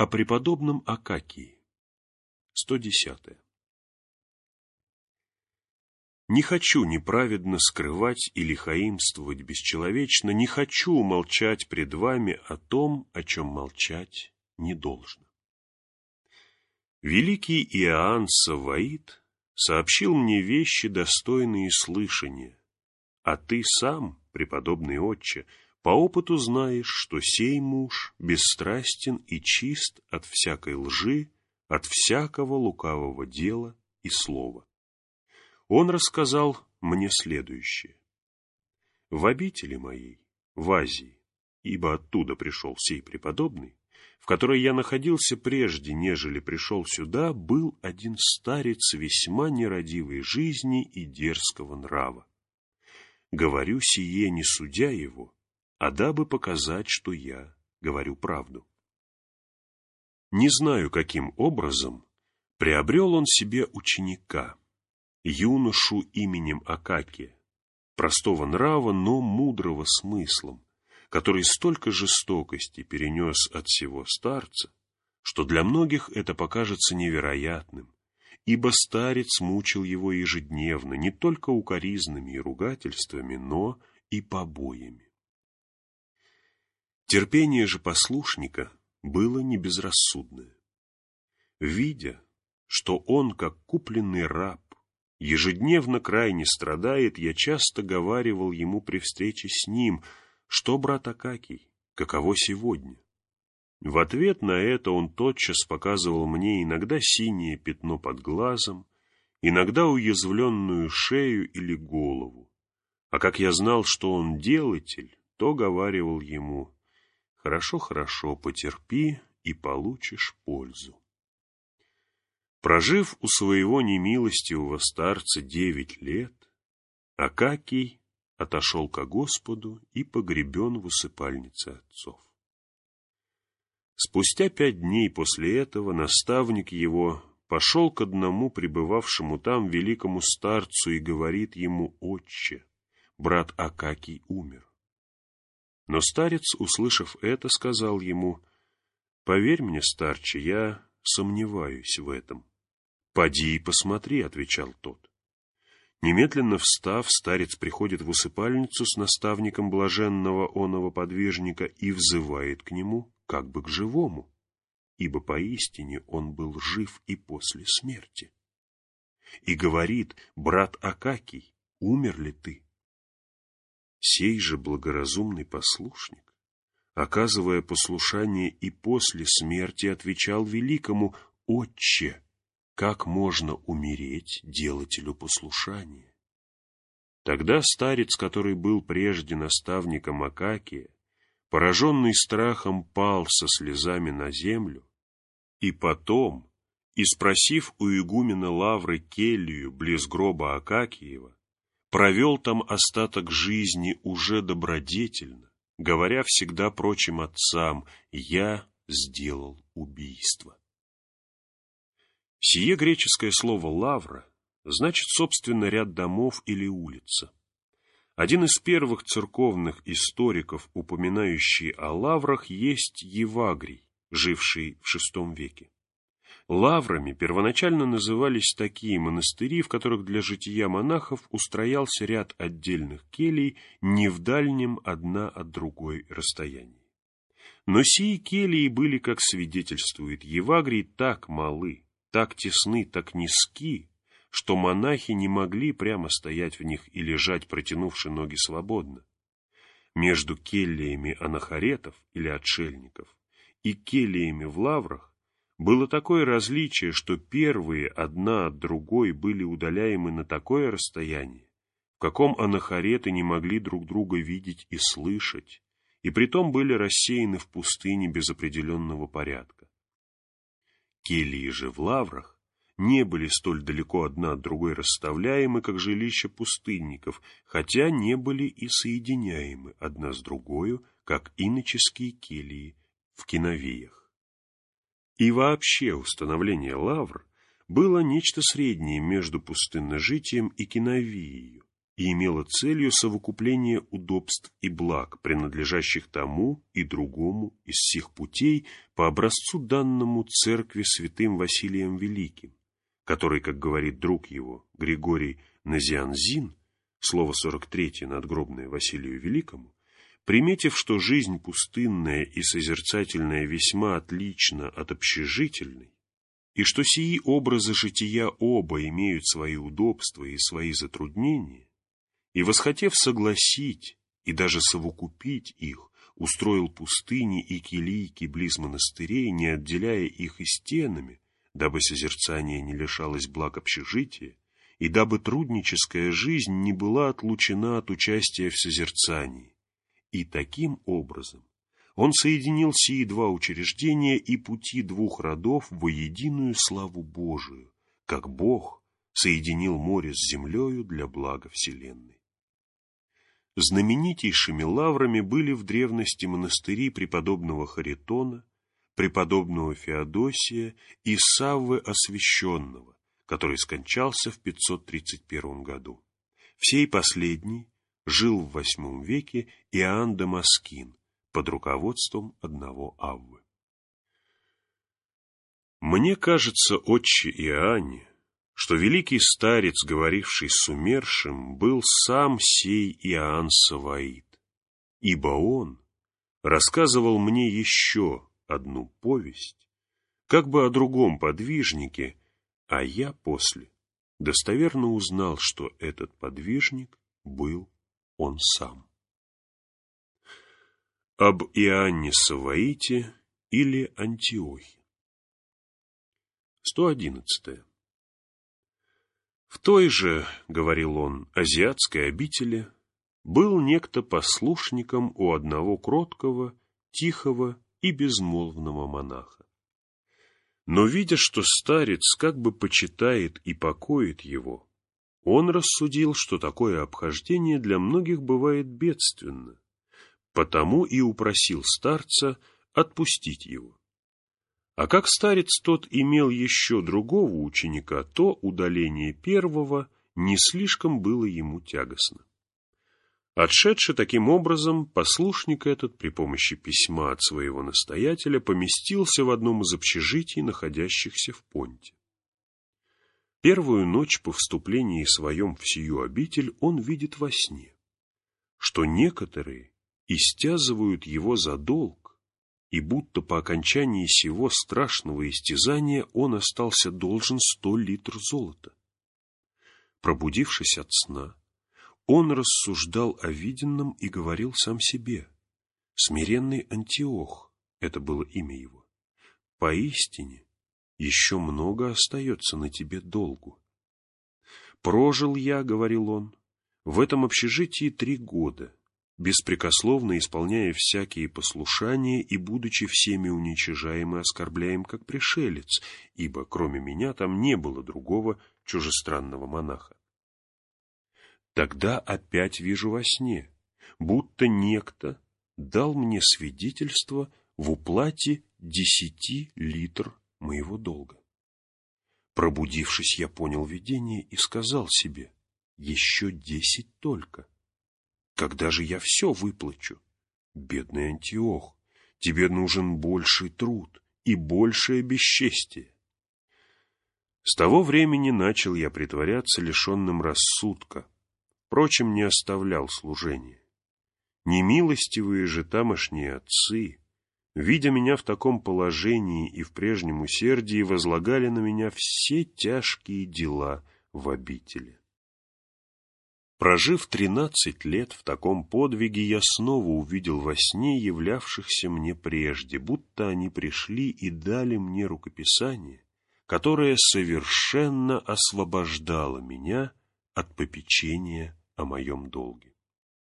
О преподобном Акакии. 110. Не хочу неправедно скрывать и лихаимствовать бесчеловечно, не хочу умолчать пред вами о том, о чем молчать не должно. Великий Иоанн Савваид сообщил мне вещи, достойные слышания, а ты сам, преподобный отче, по опыту знаешь, что сей муж бесстрастен и чист от всякой лжи, от всякого лукавого дела и слова. Он рассказал мне следующее. В обители моей, в Азии, ибо оттуда пришел сей преподобный, в которой я находился прежде, нежели пришел сюда, был один старец весьма нерадивой жизни и дерзкого нрава. Говорю сие не судя его, а дабы показать, что я говорю правду. Не знаю, каким образом приобрел он себе ученика, юношу именем Акакия, простого нрава, но мудрого смыслом, который столько жестокости перенес от сего старца, что для многих это покажется невероятным, ибо старец мучил его ежедневно не только укоризнами и ругательствами, но и побоями. Терпение же послушника было небезрассудное. Видя, что он, как купленный раб, ежедневно крайне страдает, я часто говаривал ему при встрече с ним, что, брат Акакий, каково сегодня? В ответ на это он тотчас показывал мне иногда синее пятно под глазом, иногда уязвленную шею или голову, а как я знал, что он делатель, то говаривал ему: «Хорошо, хорошо, потерпи, и получишь пользу». Прожив у своего немилостивого старца 9 лет, Акакий отошел ко Господу и погребен в усыпальнице отцов. Спустя 5 дней после этого наставник его пошел к одному пребывавшему там великому старцу и говорит ему: «Отче, брат Акакий умер». Но старец, услышав это, сказал ему: «Поверь мне, старче, я сомневаюсь в этом». «Поди и посмотри», — отвечал тот. Немедленно встав, старец приходит в усыпальницу с наставником блаженного оного подвижника и взывает к нему, как бы к живому, ибо поистине он был жив и после смерти. И говорит: «Брат Акакий, умер ли ты?» Сей же благоразумный послушник, оказывая послушание и после смерти, отвечал великому: «Отче, как можно умереть делателю послушания?» Тогда старец, который был прежде наставником Акакия, пораженный страхом, пал со слезами на землю, и потом, испросив у игумена Лавры келью близ гроба Акакиева, провел там остаток жизни уже добродетельно, говоря всегда прочим отцам: «Я сделал убийство». Сие греческое слово «лавра» значит, собственно, ряд домов или улица. Один из первых церковных историков, упоминающий о лаврах, есть Евагрий, живший в VI веке. Лаврами первоначально назывались такие монастыри, в которых для жития монахов устроялся ряд отдельных келий не в дальнем одна от другой расстоянии. Но сии келии были, как свидетельствует Евагрий, так малы, так тесны, так низки, что монахи не могли прямо стоять в них и лежать, протянувши ноги свободно. Между келиями анахоретов или отшельников и келиями в лаврах было такое различие, что первые одна от другой были удаляемы на такое расстояние, в каком анахореты не могли друг друга видеть и слышать, и притом были рассеяны в пустыне без определенного порядка. Келии же в лаврах не были столь далеко одна от другой расставляемы, как жилища пустынников, хотя не были и соединяемы одна с другою, как иноческие келии в киновиях. И вообще установление лавр было нечто среднее между пустынножитием и киновией, и имела целью совокупление удобств и благ, принадлежащих тому и другому из сих путей по образцу данному церкви святым Василием Великим, который, как говорит друг его, Григорий Назианзин, слово 43 надгробное Василию Великому, приметив, что жизнь пустынная и созерцательная весьма отлична от общежительной, и что сии образы жития оба имеют свои удобства и свои затруднения, и, восхотев согласить и даже совокупить их, устроил пустыни и килийки близ монастырей, не отделяя их и стенами, дабы созерцание не лишалось благ общежития, и дабы трудническая жизнь не была отлучена от участия в созерцании. И таким образом он соединил сии два учреждения и пути двух родов во единую славу Божию, как Бог соединил море с землею для блага вселенной. Знаменитейшими лаврами были в древности монастыри преподобного Харитона, преподобного Феодосия и Саввы Освященного, который скончался в 531 году. В сей последний жил в VIII веке Иоанн Дамаскин под руководством одного Аввы. Мне кажется, отче Иоанне, что великий старец, говоривший с умершим, был сам сей Иоанн Саваид, ибо он рассказывал мне еще одну повесть, как бы о другом подвижнике, а я после достоверно узнал, что этот подвижник был он сам. Об Иоанне Саваите или Антиохе. 111. В той же, говорил он, азиатской обители был некто послушником у одного кроткого, тихого и безмолвного монаха. Но, видя, что старец как бы почитает и покоит его, он рассудил, что такое обхождение для многих бывает бедственно, потому и упросил старца отпустить его. А как старец тот имел еще другого ученика, то удаление первого не слишком было ему тягостно. Отшедший таким образом, послушник этот при помощи письма от своего настоятеля поместился в одном из общежитий, находящихся в Понте. Первую ночь по вступлении своем в сию обитель он видит во сне, что некоторые истязывают его за долг, и будто по окончании сего страшного истязания он остался должен 100 литров золота. Пробудившись от сна, он рассуждал о виденном и говорил сам себе: «Смиренный Антиох» — это было имя его, — «поистине еще много остается на тебе долгу. Прожил я, — говорил он, — в этом общежитии 3 года, беспрекословно исполняя всякие послушания и будучи всеми уничижаем и оскорбляем как пришелец, ибо кроме меня там не было другого чужестранного монаха. Тогда опять вижу во сне, будто некто дал мне свидетельство в уплате 10 литр моего долга. Пробудившись, я понял видение и сказал себе: еще 10 только. Когда же я все выплачу? Бедный Антиох, тебе нужен больший труд и большее бесчестие. С того времени начал я притворяться лишенным рассудка, впрочем, не оставлял служения. Немилостивые же тамошние отцы, видя меня в таком положении и в прежнем усердии, возлагали на меня все тяжкие дела в обители. Прожив 13 лет в таком подвиге, я снова увидел во сне являвшихся мне прежде, будто они пришли и дали мне рукописание, которое совершенно освобождало меня от попечения о моем долге.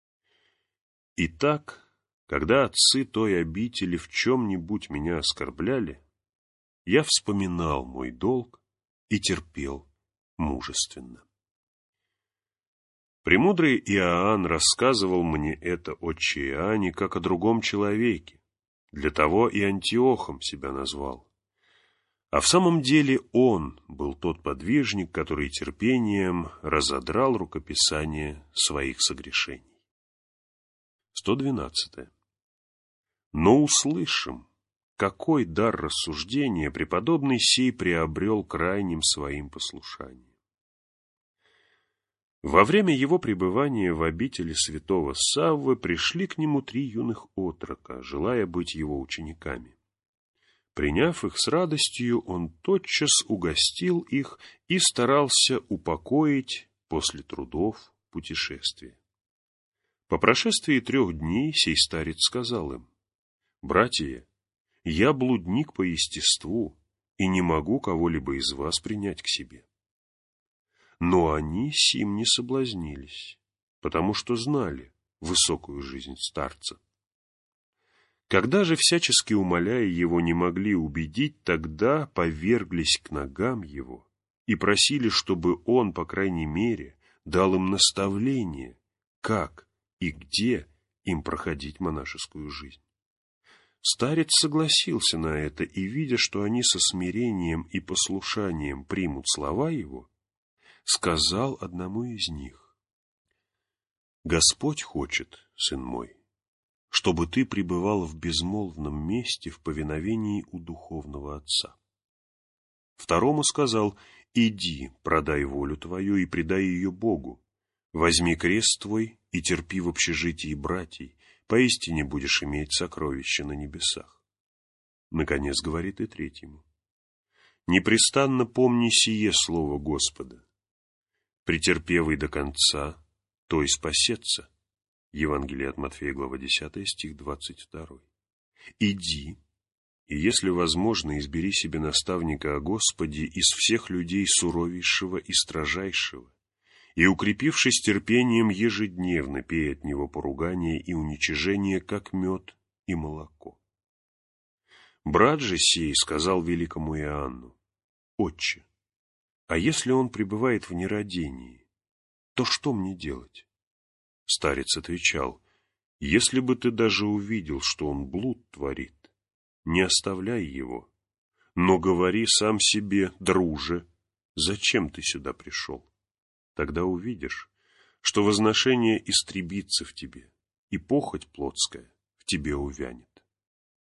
Итак, когда отцы той обители в чем-нибудь меня оскорбляли, я вспоминал мой долг и терпел мужественно. Премудрый Иоанн рассказывал мне это отче Иоанне как о другом человеке, для того и Антиохом себя назвал. А в самом деле он был тот подвижник, который терпением разодрал рукописание своих согрешений. 112. Но услышим, какой дар рассуждения преподобный сей приобрел крайним своим послушанием. Во время его пребывания в обители святого Саввы пришли к нему 3 юных отрока, желая быть его учениками. Приняв их с радостью, он тотчас угостил их и старался упокоить после трудов путешествия. По прошествии 3 дней сей старец сказал им: «Братья, я блудник по естеству и не могу кого-либо из вас принять к себе». Но они сим не соблазнились, потому что знали высокую жизнь старца. Когда же, всячески умоляя его, не могли убедить, тогда поверглись к ногам его и просили, чтобы он, по крайней мере, дал им наставление, как и где им проходить монашескую жизнь. Старец согласился на это, и, видя, что они со смирением и послушанием примут слова его, сказал одному из них: «Господь хочет, сын мой, чтобы ты пребывал в безмолвном месте в повиновении у духовного отца». Второму сказал: «Иди, продай волю твою и предай ее Богу, возьми крест твой и терпи в общежитии братьей, поистине будешь иметь сокровища на небесах». Наконец говорит и третьему: «Непрестанно помни сие слово Господа: претерпевый до конца, то и спасется». Евангелие от Матфея, глава 10, стих 22. «Иди, и, если возможно, избери себе наставника о Господе из всех людей суровейшего и строжайшего, и, укрепившись терпением, ежедневно пей от него поругание и уничижение, как мед и молоко». Брат же сей сказал великому Иоанну: «Отче, а если он пребывает в нерадении, то что мне делать?» Старец отвечал: «Если бы ты даже увидел, что он блуд творит, не оставляй его, но говори сам себе: друже, зачем ты сюда пришел? Тогда увидишь, что возношение истребится в тебе, и похоть плотская в тебе увянет».